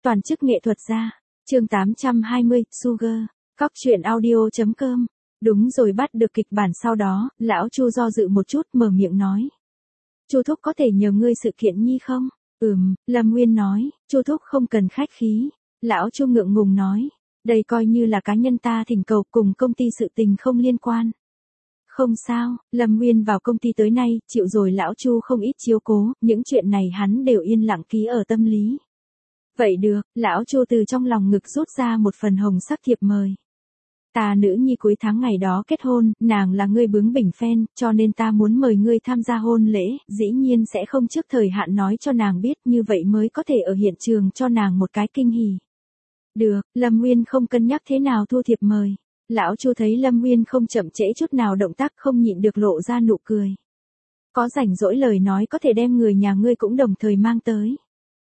Toàn chức nghệ thuật gia. Chương 820, Sugar. Cóc truyện audio.com. Đúng rồi, bắt được kịch bản sau đó, lão Chu do dự một chút mở miệng nói. Chu thúc có thể nhờ ngươi sự kiện nhi không? Lâm Nguyên nói, Chu thúc không cần khách khí. Lão Chu ngượng ngùng nói, đây coi như là cá nhân ta thỉnh cầu, cùng công ty sự tình không liên quan. Không sao, Lâm Nguyên vào công ty tới nay, chịu rồi lão Chu không ít chiếu cố, những chuyện này hắn đều yên lặng ký ở tâm lý. Vậy được, lão Chu từ trong lòng ngực rút ra một phần hồng sắc thiệp mời. Ta nữ nhi cuối tháng ngày đó kết hôn, nàng là ngươi bướng bỉnh fan, cho nên ta muốn mời ngươi tham gia hôn lễ, dĩ nhiên sẽ không trước thời hạn nói cho nàng biết, như vậy mới có thể ở hiện trường cho nàng một cái kinh hỉ. Được, Lâm Nguyên không cân nhắc thế nào thu thiệp mời. Lão Chu thấy Lâm Nguyên không chậm trễ chút nào động tác, không nhịn được lộ ra nụ cười. Có rảnh rỗi lời nói có thể đem người nhà ngươi cũng đồng thời mang tới.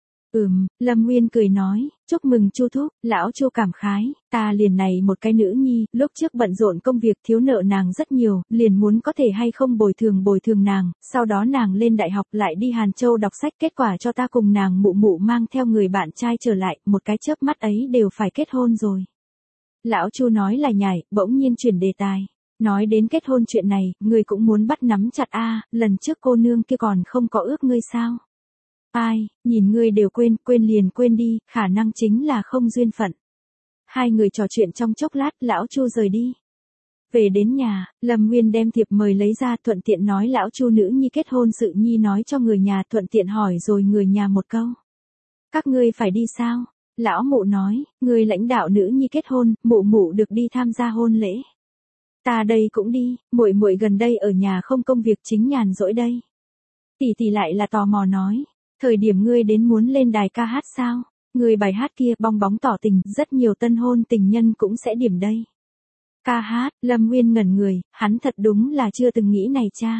Lâm Nguyên cười nói, chúc mừng Chu thúc. Lão Chu cảm khái, ta liền này một cái nữ nhi, lúc trước bận rộn công việc thiếu nợ nàng rất nhiều, liền muốn có thể hay không bồi thường nàng, sau đó nàng lên đại học lại đi Hàn Châu đọc sách, kết quả cho ta cùng nàng mụ mụ mang theo người bạn trai trở lại, một cái chớp mắt ấy đều phải kết hôn rồi. Lão Chu nói là nhảy, bỗng nhiên chuyển đề tài. Nói đến kết hôn chuyện này, ngươi cũng muốn bắt nắm chặt a, lần trước cô nương kia còn không có ước ngươi sao? Ai, nhìn ngươi đều quên liền quên đi, khả năng chính là không duyên phận. Hai người trò chuyện trong chốc lát, lão Chu rời đi. Về đến nhà, Lâm Nguyên đem thiệp mời lấy ra, thuận tiện nói lão Chu nữ nhi kết hôn sự nhi nói cho người nhà, thuận tiện hỏi rồi người nhà một câu. Các ngươi phải đi sao? Lão mụ nói, người lãnh đạo nữ nhi kết hôn, mụ được đi tham gia hôn lễ. Ta đây cũng đi, muội gần đây ở nhà không công việc chính nhàn rỗi đây. Tỷ lại là tò mò nói, thời điểm ngươi đến muốn lên đài ca hát sao? Người bài hát kia bong bóng tỏ tình, rất nhiều tân hôn tình nhân cũng sẽ điểm đây. Ca hát, Lâm Nguyên ngẩn người, hắn thật đúng là chưa từng nghĩ này cha.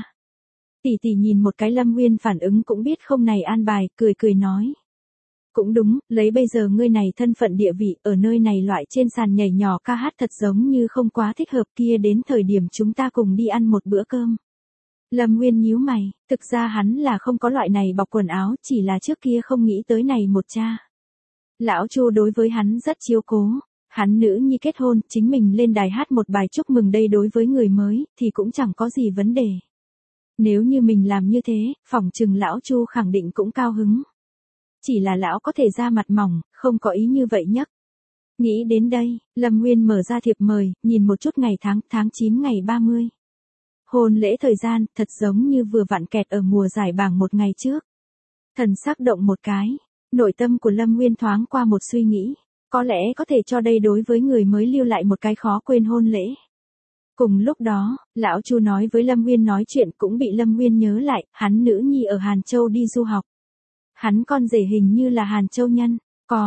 Tỷ nhìn một cái Lâm Nguyên phản ứng cũng biết không này an bài, cười nói. Cũng đúng, lấy bây giờ ngươi này thân phận địa vị, ở nơi này loại trên sàn nhảy nhỏ ca hát thật giống như không quá thích hợp, kia đến thời điểm chúng ta cùng đi ăn một bữa cơm. Lâm Nguyên nhíu mày, thực ra hắn là không có loại này bọc quần áo, chỉ là trước kia không nghĩ tới này một cha. Lão Chu đối với hắn rất chiếu cố, hắn nữ nhi kết hôn, chính mình lên đài hát một bài chúc mừng đây đối với người mới, thì cũng chẳng có gì vấn đề. Nếu như mình làm như thế, phỏng chừng lão Chu khẳng định cũng cao hứng. Chỉ là lão có thể ra mặt mỏng, không có ý như vậy nhất. Nghĩ đến đây, Lâm Nguyên mở ra thiệp mời, nhìn một chút ngày tháng 9 ngày 30. Hôn lễ thời gian, thật giống như vừa vặn kẹt ở mùa giải bảng một ngày trước. Thần sắc động một cái, nội tâm của Lâm Nguyên thoáng qua một suy nghĩ, có lẽ có thể cho đây đối với người mới lưu lại một cái khó quên hôn lễ. Cùng lúc đó, lão Chu nói với Lâm Nguyên nói chuyện cũng bị Lâm Nguyên nhớ lại, hắn nữ nhi ở Hàn Châu đi du học. Hắn con rể hình như là Hàn Châu nhân,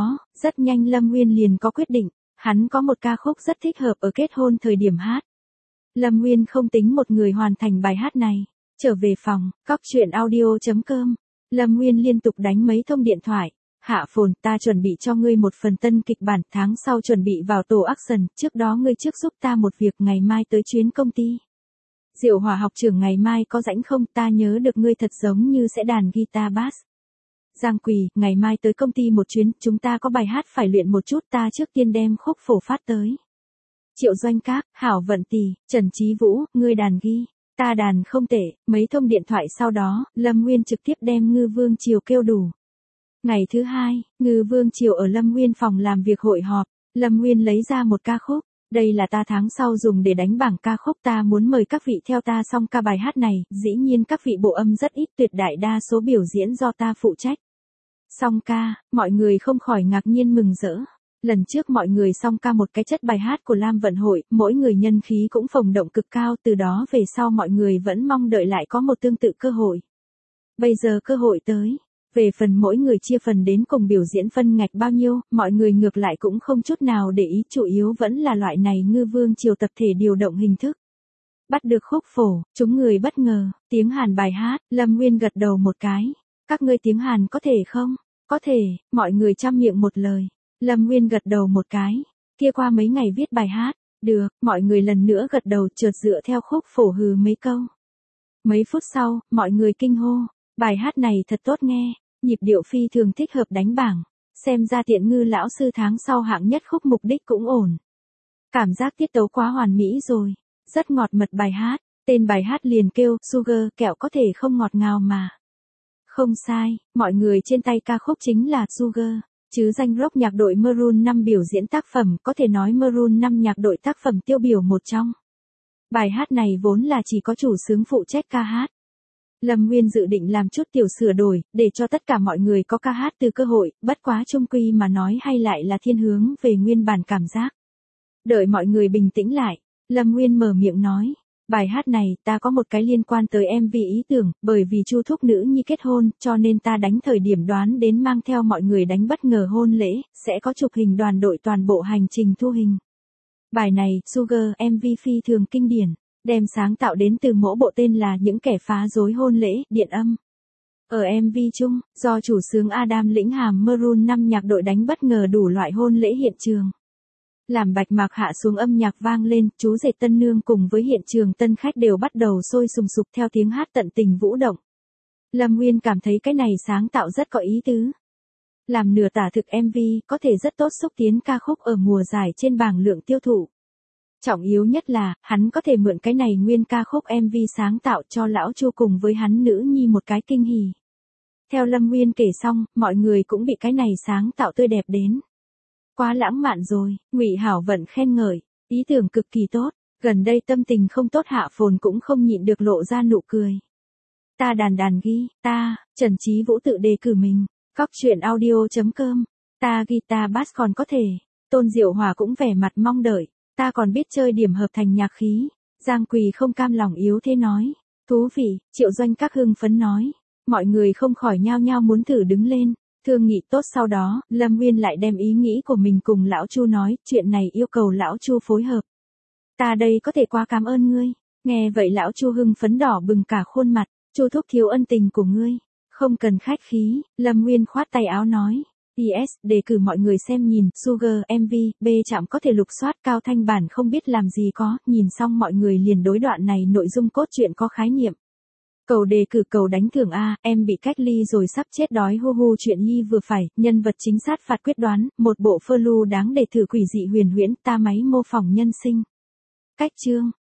rất nhanh Lâm Nguyên liền có quyết định, hắn có một ca khúc rất thích hợp ở kết hôn thời điểm hát. Lâm Nguyên không tính một người hoàn thành bài hát này, trở về phòng, cóc truyện audio.com, Lâm Nguyên liên tục đánh mấy thông điện thoại, hạ phồn, ta chuẩn bị cho ngươi một phần tân kịch bản, tháng sau chuẩn bị vào tổ action, trước đó ngươi trước giúp ta một việc, ngày mai tới chuyến công ty. Diệu Hòa học trưởng ngày mai có rảnh không, ta nhớ được ngươi thật giống như sẽ đàn guitar bass. Giang Quỳ, ngày mai tới công ty một chuyến, chúng ta có bài hát phải luyện một chút, ta trước tiên đem khúc phổ phát tới. Triệu Doanh Các, Hảo Vận Tỷ, Trần Chí Vũ, ngươi đàn ghi, ta đàn không tệ, mấy thông điện thoại sau đó, Lâm Nguyên trực tiếp đem Ngư Vương Triều kêu đủ. Ngày thứ hai, Ngư Vương Triều ở Lâm Nguyên phòng làm việc hội họp, Lâm Nguyên lấy ra một ca khúc, đây là ta tháng sau dùng để đánh bảng ca khúc, ta muốn mời các vị theo ta song ca bài hát này, dĩ nhiên các vị bộ âm rất ít, tuyệt đại đa số biểu diễn do ta phụ trách. Song ca, mọi người không khỏi ngạc nhiên mừng rỡ. Lần trước mọi người song ca một cái chất bài hát của Lam Vận Hội, mỗi người nhân khí cũng phồng động cực cao, từ đó về sau mọi người vẫn mong đợi lại có một tương tự cơ hội. Bây giờ cơ hội tới, về phần mỗi người chia phần đến cùng biểu diễn phân ngạch bao nhiêu, mọi người ngược lại cũng không chút nào để ý, chủ yếu vẫn là loại này Ngư Vương Triều tập thể điều động hình thức. Bắt được khúc phổ, chúng người bất ngờ, tiếng Hàn bài hát, Lâm Nguyên gật đầu một cái. Các ngươi tiếng Hàn có thể không? Có thể, mọi người chăm miệng một lời. Lâm Nguyên gật đầu một cái. Kia qua mấy ngày viết bài hát. Được, mọi người lần nữa gật đầu chợt dựa theo khúc phổ hừ mấy câu. Mấy phút sau, mọi người kinh hô. Bài hát này thật tốt nghe, nhịp điệu phi thường thích hợp đánh bảng. Xem ra Tiện Ngư lão sư tháng sau hạng nhất khúc mục đích cũng ổn. Cảm giác tiết tấu quá hoàn mỹ rồi. Rất ngọt mật bài hát. Tên bài hát liền kêu Sugar, kẹo có thể không ngọt ngào mà. Không sai, mọi người trên tay ca khúc chính là Sugar. Chứ danh rock nhạc đội Maroon 5 biểu diễn tác phẩm, có thể nói Maroon 5 nhạc đội tác phẩm tiêu biểu một trong. Bài hát này vốn là chỉ có chủ xướng phụ trách ca hát. Lâm Nguyên dự định làm chút tiểu sửa đổi, để cho tất cả mọi người có ca hát từ cơ hội, bất quá chung quy mà nói hay lại là thiên hướng về nguyên bản cảm giác. Đợi mọi người bình tĩnh lại, Lâm Nguyên mở miệng nói. Bài hát này ta có một cái liên quan tới MV ý tưởng, bởi vì Chu Thúc nữ nhi kết hôn, cho nên ta đánh thời điểm đoán đến mang theo mọi người đánh bất ngờ hôn lễ, sẽ có chụp hình đoàn đội toàn bộ hành trình thu hình. Bài này, Sugar, MV phi thường kinh điển, đem sáng tạo đến từ mỗi bộ tên là Những kẻ phá rối hôn lễ, điện âm. Ở MV chung, do chủ xướng Adam lĩnh hàm Maroon 5 nhạc đội đánh bất ngờ đủ loại hôn lễ hiện trường. Làm bạch mạc hạ xuống âm nhạc vang lên, chú rể tân nương cùng với hiện trường tân khách đều bắt đầu sôi sùng sục theo tiếng hát tận tình vũ động. Lâm Nguyên cảm thấy cái này sáng tạo rất có ý tứ. Làm nửa tả thực MV, có thể rất tốt xúc tiến ca khúc ở mùa giải trên bảng lượng tiêu thụ. Trọng yếu nhất là, hắn có thể mượn cái này nguyên ca khúc MV sáng tạo cho lão Chu cùng với hắn nữ nhi một cái kinh hỉ. Theo Lâm Nguyên kể xong, mọi người cũng bị cái này sáng tạo tươi đẹp đến. Quá lãng mạn rồi, Ngụy Hảo Vận khen ngợi, ý tưởng cực kỳ tốt, gần đây tâm tình không tốt Hạ Phồn cũng không nhịn được lộ ra nụ cười. Ta đàn ghi, Trần Chí Vũ tự đề cử mình, Cóc truyện audio.com, ta guitar bass còn có thể, Tôn Diệu Hòa cũng vẻ mặt mong đợi, ta còn biết chơi điểm hợp thành nhạc khí, Giang Quỳ không cam lòng yếu thế nói, thú vị, Triệu Doanh các hưng phấn nói, mọi người không khỏi nhao nhao muốn thử đứng lên. Thương nghị tốt sau đó, Lâm Nguyên lại đem ý nghĩ của mình cùng lão Chu nói, chuyện này yêu cầu lão Chu phối hợp. Ta đây có thể quá cảm ơn ngươi. Nghe vậy lão Chu hưng phấn đỏ bừng cả khuôn mặt, Chu thúc thiếu ân tình của ngươi. Không cần khách khí, Lâm Nguyên khoát tay áo nói. PS, đề cử mọi người xem nhìn, Sugar, MV, B chạm có thể lục soát cao thanh bản không biết làm gì có, nhìn xong mọi người liền đối đoạn này nội dung cốt truyện có khái niệm. Cầu đề cử cầu đánh thưởng A, em bị cách ly rồi sắp chết đói hu hu chuyện nhi vừa phải, nhân vật chính sát phạt quyết đoán, một bộ phơ lưu đáng để thử quỷ dị huyền huyễn ta máy mô phỏng nhân sinh. Cách chương.